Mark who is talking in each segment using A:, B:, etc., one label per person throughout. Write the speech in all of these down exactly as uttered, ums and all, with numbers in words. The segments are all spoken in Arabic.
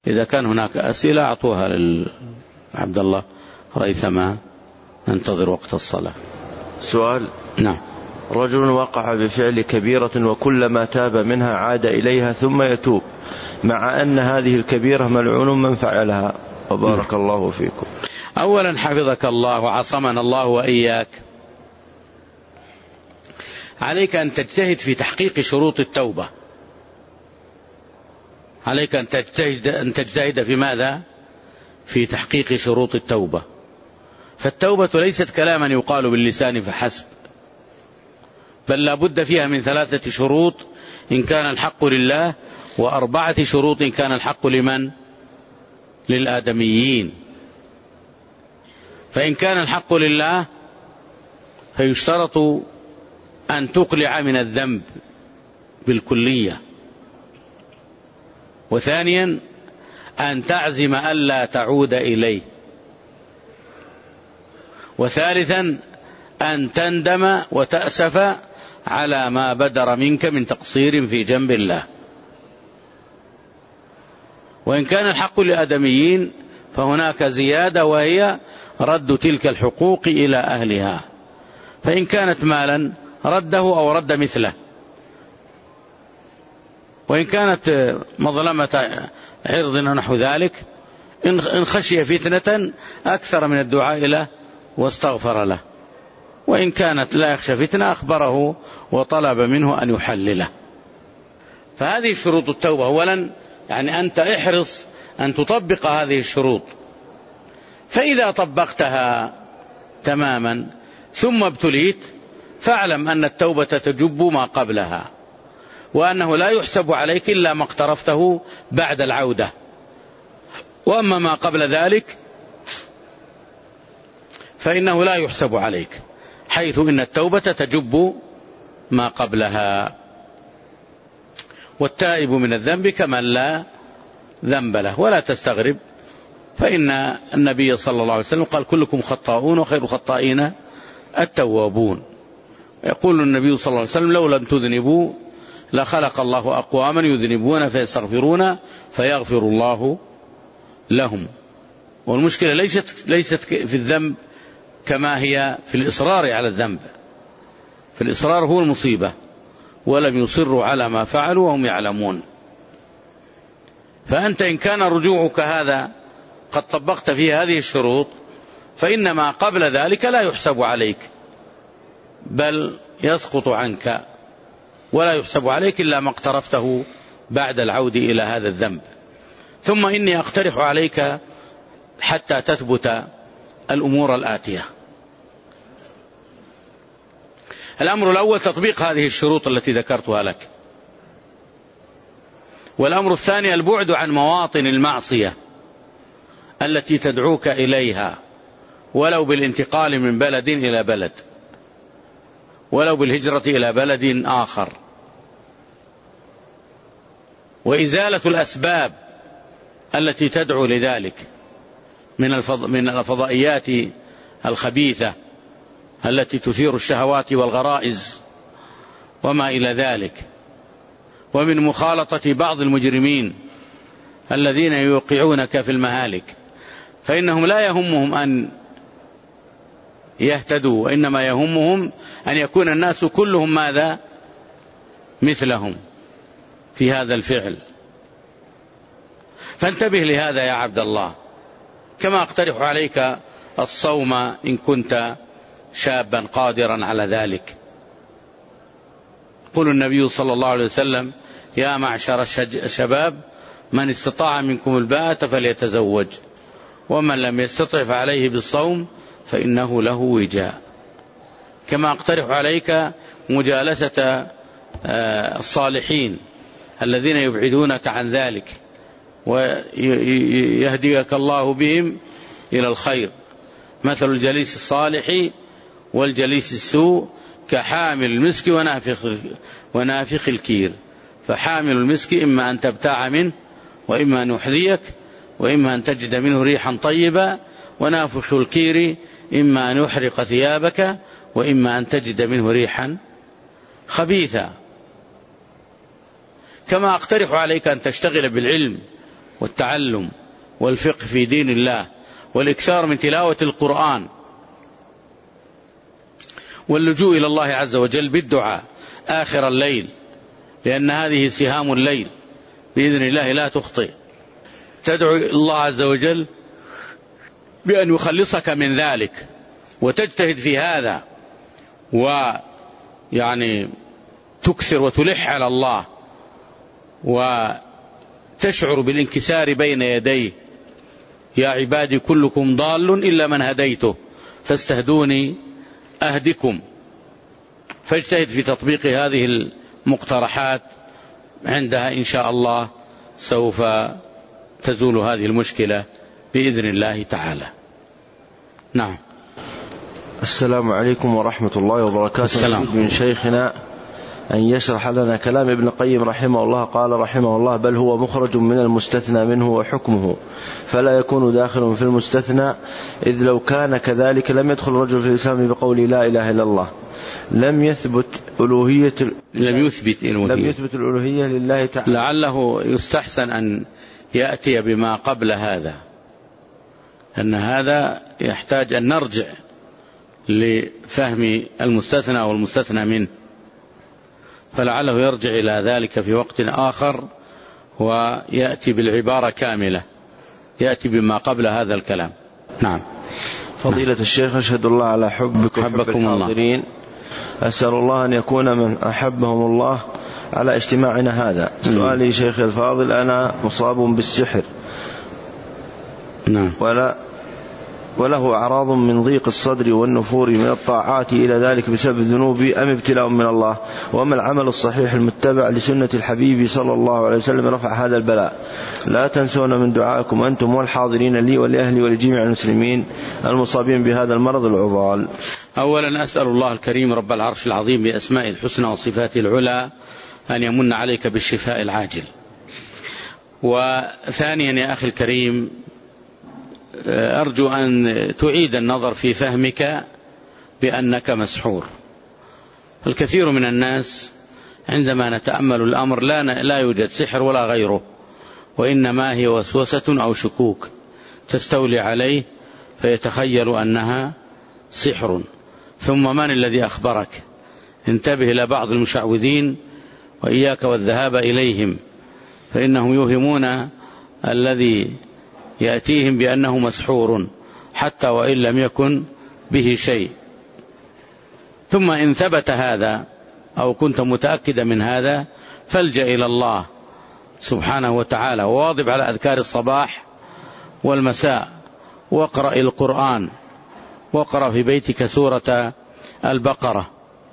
A: إذا كان هناك أسئلة أعطوها لعبد الله ريثما، ننتظر وقت الصلاة.
B: سؤال.
A: نعم.
B: رجل وقع بفعل كبيرة وكلما تاب منها عاد إليها ثم يتوب، مع أن هذه الكبيرة ملعون من فعلها، وبارك الله فيكم.
A: أولا حفظك الله وعصمنا الله وإياك، عليك أن تجتهد في تحقيق شروط التوبة. عليك أن تجتهد, أن تجتهد في ماذا؟ في تحقيق شروط التوبة. فالتوبة ليست كلاما يقال باللسان فحسب، بل لا بد فيها من ثلاثة شروط إن كان الحق لله، وأربعة شروط إن كان الحق لمن؟ للآدميين. فإن كان الحق لله فيشترط أن تقلع من الذنب بالكلية، وثانيا أن تعزم ألا تعود إليه، وثالثا أن تندم وتأسف على ما بدر منك من تقصير في جنب الله. وإن كان الحق للآدميين فهناك زيادة، وهي رد تلك الحقوق إلى أهلها، فإن كانت مالا رده أو رد مثله، وإن كانت مظلمة عرض ونحو ذلك إن خشي فتنة أكثر من الدعاء له واستغفر له، وإن كانت لا يخشى فتنة أخبره وطلب منه أن يحلله. فهذه شروط التوبة. أولا يعني أنت احرص أن تطبق هذه الشروط، فإذا طبقتها تماما ثم ابتليت فاعلم أن التوبة تجب ما قبلها، وأنه لا يحسب عليك إلا ما اقترفته بعد العودة، وأما ما قبل ذلك فإنه لا يحسب عليك، حيث إن التوبة تجب ما قبلها. والتائب من الذنب كمن لا ذنب له. ولا تستغرب، فإن النبي صلى الله عليه وسلم قال كلكم خطاؤون وخير الخطائين التوابون. يقول النبي صلى الله عليه وسلم لو لم تذنبوا لخلق الله أقواما يذنبون فيستغفرون فيغفر الله لهم. والمشكلة ليست, ليست في الذنب كما هي في الإصرار على الذنب، في الإصرار هو المصيبة، ولم يصروا على ما فعلوا وهم يعلمون. فأنت إن كان رجوعك هذا قد طبقت فيه هذه الشروط فإن ما قبل ذلك لا يحسب عليك، بل يسقط عنك، ولا يحسب عليك إلا ما اقترفته بعد العود إلى هذا الذنب. ثم إني أقترح عليك حتى تثبت الأمور الآتية. الأمر الأول تطبيق هذه الشروط التي ذكرتها لك، والأمر الثاني البعد عن مواطن المعصية التي تدعوك إليها، ولو بالانتقال من بلد إلى بلد، ولو بالهجرة إلى بلد آخر، وإزالة الأسباب التي تدعو لذلك من الفضائيات الخبيثة التي تثير الشهوات والغرائز وما إلى ذلك، ومن مخالطة بعض المجرمين الذين يوقعونك في المهالك، فإنهم لا يهمهم أن يهتدوا، وإنما يهمهم أن يكون الناس كلهم ماذا؟ مثلهم في هذا الفعل. فانتبه لهذا يا عبد الله. كما أقترح عليك الصوم إن كنت شابا قادرا على ذلك. قال النبي صلى الله عليه وسلم يا معشر الشباب من استطاع منكم الباءة فليتزوج، ومن لم يستطع فعليه بالصوم فإنه له وجاء. كما أقترح عليك مجالسة الصالحين الذين يبعدونك عن ذلك ويهديك الله بهم إلى الخير. مثل الجليس الصالح والجليس السوء كحامل المسك ونافخ, ونافخ الكير. فحامل المسك إما أن تبتاع منه وإما أن يحذيك وإما أن تجد منه ريحا طيبة، ونافخ الكير إما أن يحرق ثيابك وإما أن تجد منه ريحا خبيثا. كما أقترح عليك أن تشتغل بالعلم والتعلم والفقه في دين الله، والإكثار من تلاوة القرآن، واللجوء إلى الله عز وجل بالدعاء آخر الليل، لأن هذه سهام الليل بإذن الله لا تخطئ. تدعو الله عز وجل بأن يخلصك من ذلك، وتجتهد في هذا، ويعني تكثر وتلح على الله، وتشعر بالانكسار بين يديه. يا عبادي كلكم ضال إلا من هديته فاستهدوني أهدكم. فاجتهد في تطبيق هذه المقترحات، عندها إن شاء الله سوف تزول هذه المشكلة بإذن الله تعالى. نعم.
B: السلام عليكم ورحمة الله وبركاته.
A: السلام.
B: من شيخنا أن يشرح لنا كلام ابن القيم رحمه الله. قال رحمه الله: بل هو مخرج من المستثنى منه وحكمه، فلا يكون داخل في المستثنى، إذ لو كان كذلك لم يدخل الرجل في الإسلام بقول لا إله إلا الله. لم يثبت ألوهية
A: لم يثبت الألوهية
B: لم يثبت الألوهية لله تعالى.
A: لعله يستحسن أن يأتي بما قبل هذا، أن هذا يحتاج أن نرجع لفهم المستثنى والمستثنى منه، فلعله يرجع إلى ذلك في وقت آخر ويأتي بالعبارة كاملة، يأتي بما قبل هذا الكلام. نعم.
B: فضيلة
A: نعم.
B: الشيخ، أشهد الله على حبك وحب الحاضرين. أسأل الله أن يكون من أحبهم الله على اجتماعنا هذا. سؤالي شيخ الفاضل: أنا مصاب بالسحر،
A: نعم،
B: ولا وله أعراض من ضيق الصدر والنفور من الطاعات إلى ذلك بسبب ذنوبي، أم ابتلاء من الله؟ وما العمل الصحيح المتبع لسنة الحبيب صلى الله عليه وسلم رفع هذا البلاء؟ لا تنسون من دعائكم أنتم والحاضرين لي ولأهلي ولجميع المسلمين المصابين بهذا المرض العضال.
A: أولا أسأل الله الكريم رب العرش العظيم بأسماء الحسنى وصفاته العلى أن يمن عليك بالشفاء العاجل. وثانيا يا أخي الكريم، أرجو أن تعيد النظر في فهمك بأنك مسحور. الكثير من الناس عندما نتأمل الأمر لا لا يوجد سحر ولا غيره، وإنما هي وسوسة أو شكوك تستولي عليه فيتخيل أنها سحر. ثم من الذي أخبرك؟ انتبه إلى بعض المشعوذين وإياك والذهاب إليهم، فإنهم يوهمون الذي يأتيهم بأنه مسحور حتى وإن لم يكن به شيء. ثم إن ثبت هذا أو كنت متأكدا من هذا فالجأ إلى الله سبحانه وتعالى، وواظب على أذكار الصباح والمساء، واقرأ القرآن، واقرأ في بيتك سورة البقرة،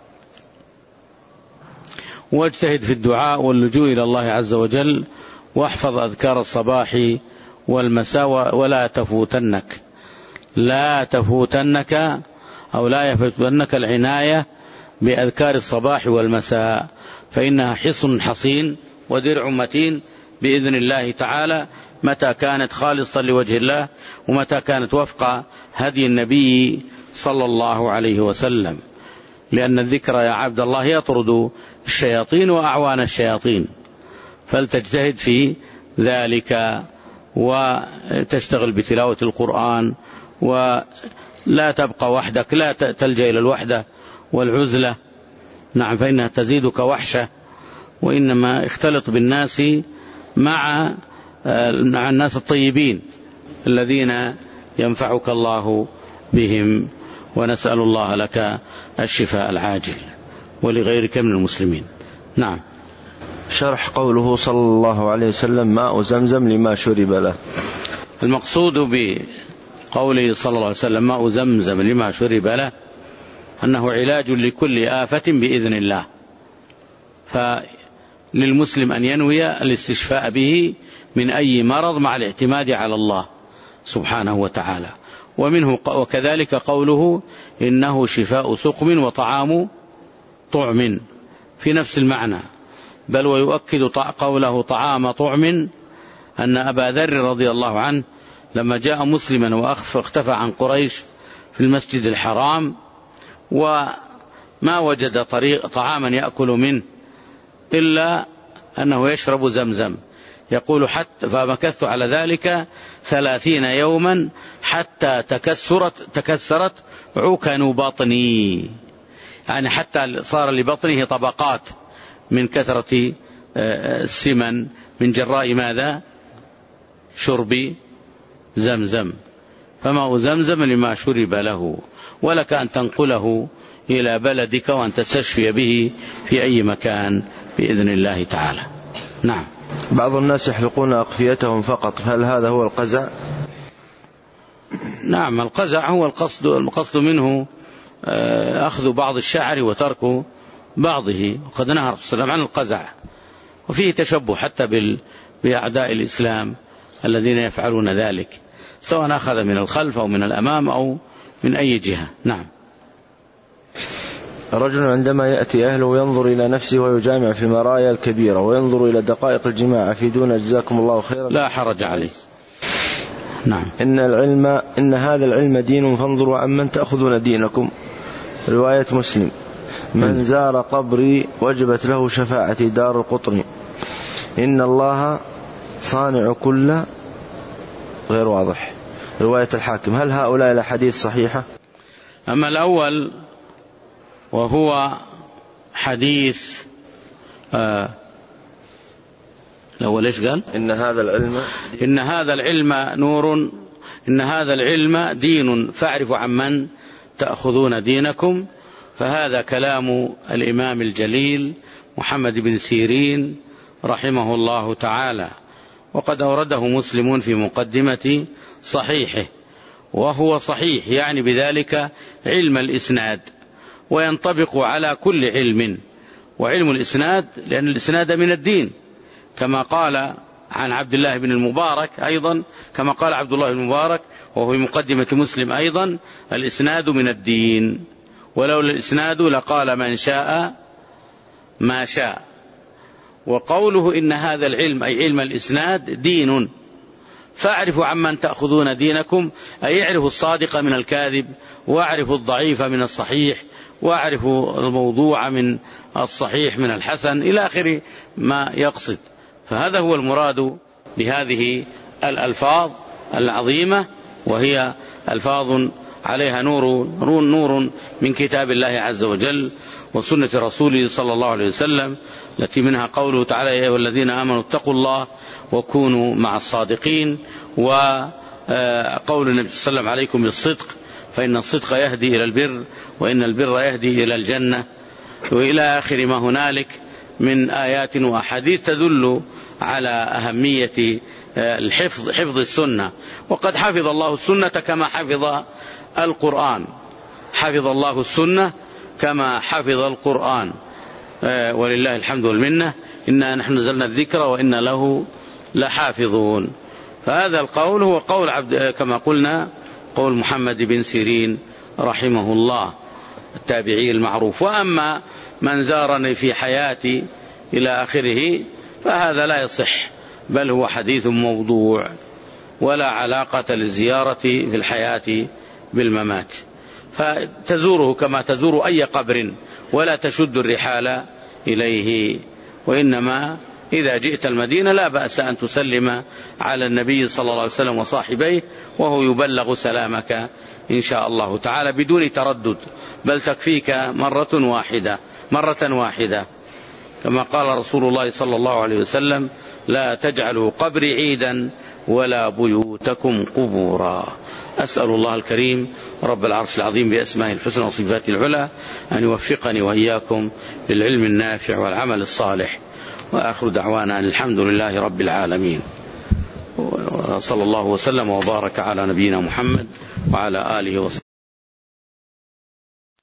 A: واجتهد في الدعاء واللجوء إلى الله عز وجل، واحفظ أذكار الصباح والمساء، ولا تفوتنك لا تفوتنك أو لا يفوتنك العناية بأذكار الصباح والمساء، فإنها حصن حصين ودرع متين بإذن الله تعالى، متى كانت خالصة لوجه الله، ومتى كانت وفق هدي النبي صلى الله عليه وسلم. لأن الذكر يا عبد الله يطرد الشياطين وأعوان الشياطين، فلتجتهد في ذلك وتشتغل بتلاوة القرآن، ولا تبقى وحدك، لا تلجأ إلى الوحدة والعزلة، نعم، فإنها تزيدك وحشة، وإنما اختلط بالناس مع مع الناس الطيبين الذين ينفعك الله بهم، ونسأل الله لك الشفاء العاجل ولغيرك من المسلمين. نعم.
B: شرح قوله صلى الله عليه وسلم: ماء زمزم لما شرب له.
A: المقصود بقوله صلى الله عليه وسلم ماء زمزم لما شرب له أنه علاج لكل آفة بإذن الله، فللمسلم أن ينوي الاستشفاء به من أي مرض مع الاعتماد على الله سبحانه وتعالى. ومنه وكذلك قوله إنه شفاء سقم وطعام طعم في نفس المعنى، بل ويؤكد قوله طعام طعم أن أبا ذر رضي الله عنه لما جاء مسلما واختفى عن قريش في المسجد الحرام وما وجد طريق طعاما يأكل منه إلا أنه يشرب زمزم، يقول حتى فمكثت على ذلك ثلاثين يوما حتى تكسرت تكسرت عكن بطني، يعني حتى صار لبطنه طبقات من كثرة السمن من جراء ماذا؟ شرب زمزم. فماء زمزم لما شرب له، ولك أن تنقله إلى بلدك وأن تستشفي به في أي مكان بإذن الله تعالى. نعم.
B: بعض الناس يحلقون أقفيتهم فقط، هل هذا هو القزع؟
A: نعم، القزع هو القصد القصد منه أخذ بعض الشعر وترك بعضه، وقد نهى الرسول صلى الله عليه وسلم عن القزع، وفيه تشبه حتى بأعداء الإسلام الذين يفعلون ذلك، سواء أخذ من الخلف أو من الأمام أو من أي جهة. نعم.
B: رجل عندما يأتي أهله ينظر إلى نفسه ويجامع في المرايا الكبيرة وينظر إلى دقائق الجماع، أفيدونا جزاكم الله خيرا.
A: لا حرج عليه. نعم.
B: إن العلم إن هذا العلم دين فانظروا عمن تأخذون دينكم. رواية مسلم. من زار قبري وجبت له شفاعتي دار القطن. إن الله صانع كل، غير واضح. رواية الحاكم. هل هؤلاء الأحاديث صحيحة؟
A: أما الأول وهو حديث آه الأول إيش قال؟
B: إن هذا العلم
A: إن هذا العلم نور، إن هذا العلم دين فاعرفوا عمن تأخذون دينكم. فهذا كلام الإمام الجليل محمد بن سيرين رحمه الله تعالى، وقد أورده مسلم في مقدمة صحيحه، وهو صحيح يعني بذلك علم الإسناد، وينطبق على كل علم، وعلم الإسناد لأن الإسناد من الدين، كما قال عن عبد الله بن المبارك أيضا، كما قال عبد الله بن المبارك وهو في مقدمة مسلم أيضا: الإسناد من الدين، ولولا الإسناد لقال من شاء ما شاء. وقوله إن هذا العلم أي علم الإسناد دين فاعرفوا عمن تأخذون دينكم، أي يعرف الصادق من الكاذب، واعرفوا الضعيف من الصحيح، واعرفوا الموضوع من الصحيح من الحسن، إلى آخر ما يقصد. فهذا هو المراد بهذه الألفاظ العظيمة، وهي ألفاظ عليها نور نور من كتاب الله عز وجل وسنة رسوله صلى الله عليه وسلم، التي منها قوله تعالى: يا أيها الذين آمنوا اتقوا الله وكونوا مع الصادقين، وقول النبي صلى الله عليه وسلم: عليكم بالصدق فإن الصدق يهدي إلى البر وإن البر يهدي إلى الجنة، وإلى آخر ما هنالك من آيات وأحاديث تدل على أهمية الحفظ حفظ السنة. وقد حفظ الله السنة كما حفظ القرآن، حفظ الله السنة كما حفظ القرآن، ولله الحمد والمنة. إنا نحن نزلنا الذكر وإنا له لحافظون. فهذا القول هو قول عبد كما قلنا قول محمد بن سيرين رحمه الله التابعي المعروف. وأما من زارني في حياتي إلى آخره فهذا لا يصح، بل هو حديث موضوع، ولا علاقة للزيارة في الحياة بالممات، فتزوره كما تزور أي قبر ولا تشد الرحال إليه. وإنما إذا جئت المدينة لا بأس أن تسلم على النبي صلى الله عليه وسلم وصاحبيه، وهو يبلغ سلامك إن شاء الله تعالى بدون تردد، بل تكفيك مرة واحدة مرة واحدة كما قال رسول الله صلى الله عليه وسلم: لا تجعلوا قبري عيدا ولا بيوتكم قبورا. أسأل الله الكريم رب العرش العظيم بأسمائه الحسنى وصفاته العلى أن يوفقني وإياكم للعلم النافع والعمل الصالح. وآخر دعوانا الحمد لله رب العالمين، وصلى الله وسلم وبارك على نبينا محمد وعلى آله وصحبه.